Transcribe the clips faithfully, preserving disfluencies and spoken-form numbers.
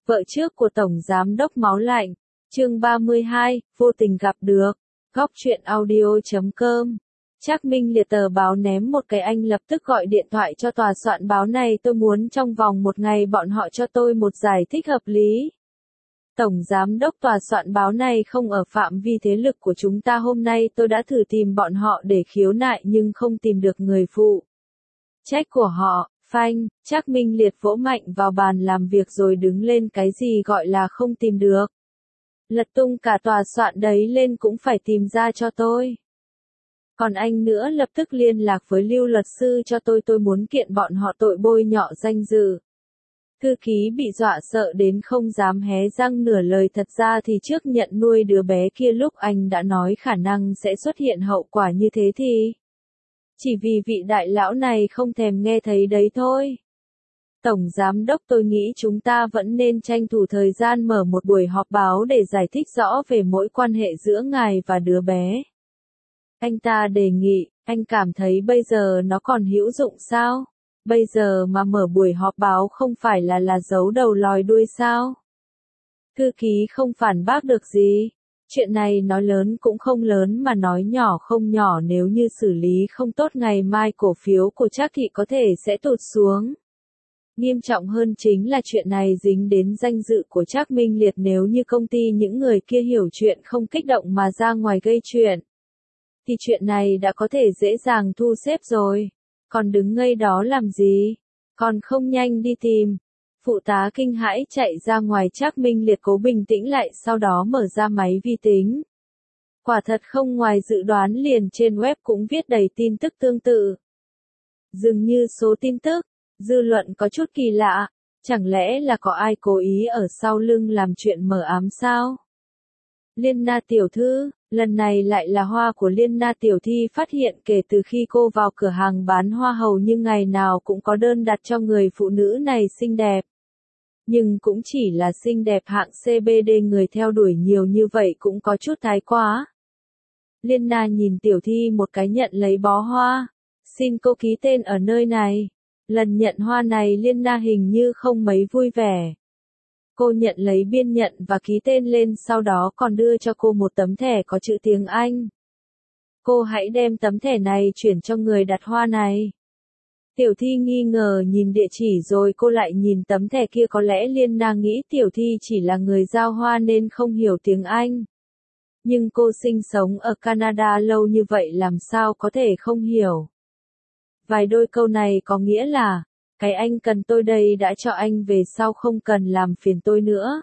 Vợ trước của Tổng Giám đốc Máu Lạnh, chương ba mươi hai, vô tình gặp được, góc truyện audio chấm com. Trác Minh Liệt tờ báo ném một cái anh lập tức gọi điện thoại cho tòa soạn báo này, tôi muốn trong vòng một ngày bọn họ cho tôi một giải thích hợp lý. Tổng Giám đốc tòa soạn báo này không ở phạm vi thế lực của chúng ta, hôm nay tôi đã thử tìm bọn họ để khiếu nại nhưng không tìm được người phụ trách của họ. Phanh, Trác Minh Liệt vỗ mạnh vào bàn làm việc rồi đứng lên, cái gì gọi là không tìm được. Lật tung cả tòa soạn đấy lên cũng phải tìm ra cho tôi. Còn anh nữa, lập tức liên lạc với Lưu luật sư cho tôi, tôi muốn kiện bọn họ tội bôi nhọ danh dự. Thư ký bị dọa sợ đến không dám hé răng nửa lời, thật ra thì trước nhận nuôi đứa bé kia lúc anh đã nói khả năng sẽ xuất hiện hậu quả như thế thì... Chỉ vì vị đại lão này không thèm nghe thấy đấy thôi. Tổng Giám đốc, tôi nghĩ chúng ta vẫn nên tranh thủ thời gian mở một buổi họp báo để giải thích rõ về mối quan hệ giữa ngài và đứa bé. Anh ta đề nghị, anh cảm thấy bây giờ nó còn hữu dụng sao? Bây giờ mà mở buổi họp báo không phải là là giấu đầu lòi đuôi sao? Thư ký không phản bác được gì. Chuyện này nói lớn cũng không lớn mà nói nhỏ không nhỏ, nếu như xử lý không tốt ngày mai cổ phiếu của Trác thị có thể sẽ tụt xuống. Nghiêm trọng hơn chính là chuyện này dính đến danh dự của Trác Minh Liệt, nếu như công ty những người kia hiểu chuyện không kích động mà ra ngoài gây chuyện, thì chuyện này đã có thể dễ dàng thu xếp rồi. Còn đứng ngây đó làm gì? Còn không nhanh đi tìm. Phụ tá kinh hãi chạy ra ngoài. Trác Minh Liệt cố bình tĩnh lại, sau đó mở ra máy vi tính. Quả thật không ngoài dự đoán, liền trên web cũng viết đầy tin tức tương tự. Dường như số tin tức, dư luận có chút kỳ lạ, chẳng lẽ là có ai cố ý ở sau lưng làm chuyện mờ ám sao? Liên Na tiểu thư, lần này lại là hoa của Liên Na tiểu thi phát hiện kể từ khi cô vào cửa hàng bán hoa hầu như ngày nào cũng có đơn đặt cho người phụ nữ này xinh đẹp. Nhưng cũng chỉ là xinh đẹp hạng xê bê đê, người theo đuổi nhiều như vậy cũng có chút thái quá. Liên Na nhìn tiểu thi một cái, nhận lấy bó hoa. Xin cô ký tên ở nơi này. Lần nhận hoa này Liên Na hình như không mấy vui vẻ. Cô nhận lấy biên nhận và ký tên lên, sau đó còn đưa cho cô một tấm thẻ có chữ tiếng Anh. Cô hãy đem tấm thẻ này chuyển cho người đặt hoa này. Tiểu thi nghi ngờ nhìn địa chỉ rồi cô lại nhìn tấm thẻ kia, có lẽ Liên Na nghĩ tiểu thi chỉ là người giao hoa nên không hiểu tiếng Anh. Nhưng cô sinh sống ở Canada lâu như vậy làm sao có thể không hiểu. Vài đôi câu này có nghĩa là, cái anh cần tôi đây đã cho anh, về sau không cần làm phiền tôi nữa.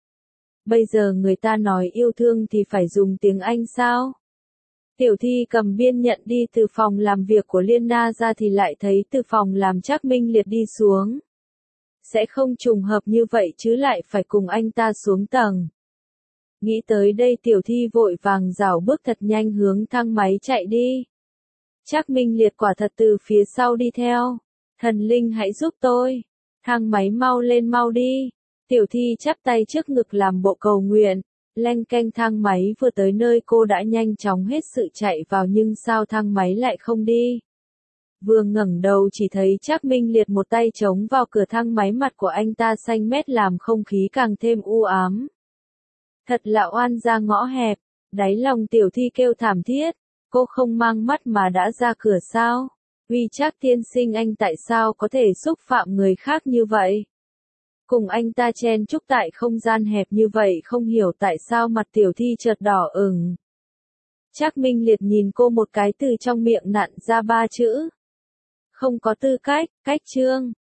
Bây giờ người ta nói yêu thương thì phải dùng tiếng Anh sao? Tiểu thi cầm biên nhận đi từ phòng làm việc của Liên Na ra thì lại thấy từ phòng làm Trác Minh Liệt đi xuống. Sẽ không trùng hợp như vậy chứ, lại phải cùng anh ta xuống tầng. Nghĩ tới đây tiểu thi vội vàng rảo bước thật nhanh hướng thang máy chạy đi. Trác Minh Liệt quả thật từ phía sau đi theo. Thần linh hãy giúp tôi. Thang máy mau lên, mau đi. Tiểu thi chắp tay trước ngực làm bộ cầu nguyện. Leng keng, thang máy vừa tới nơi cô đã nhanh chóng hết sự chạy vào, nhưng sao thang máy lại không đi. Vừa ngẩng đầu chỉ thấy Trác Minh Liệt một tay chống vào cửa thang máy, mặt của anh ta xanh mét làm không khí càng thêm u ám. Thật là oan gia ngõ hẹp. Đáy lòng tiểu thi kêu thảm thiết. Cô không mang mắt mà đã ra cửa sao? Uy Trác tiên sinh, anh tại sao có thể xúc phạm người khác như vậy? Cùng anh ta chen chúc tại không gian hẹp như vậy, không hiểu tại sao mặt tiểu thi chợt đỏ ửng. Trác Minh Liệt nhìn cô một cái, từ trong miệng nặn ra ba chữ. Không có tư cách, cách trương.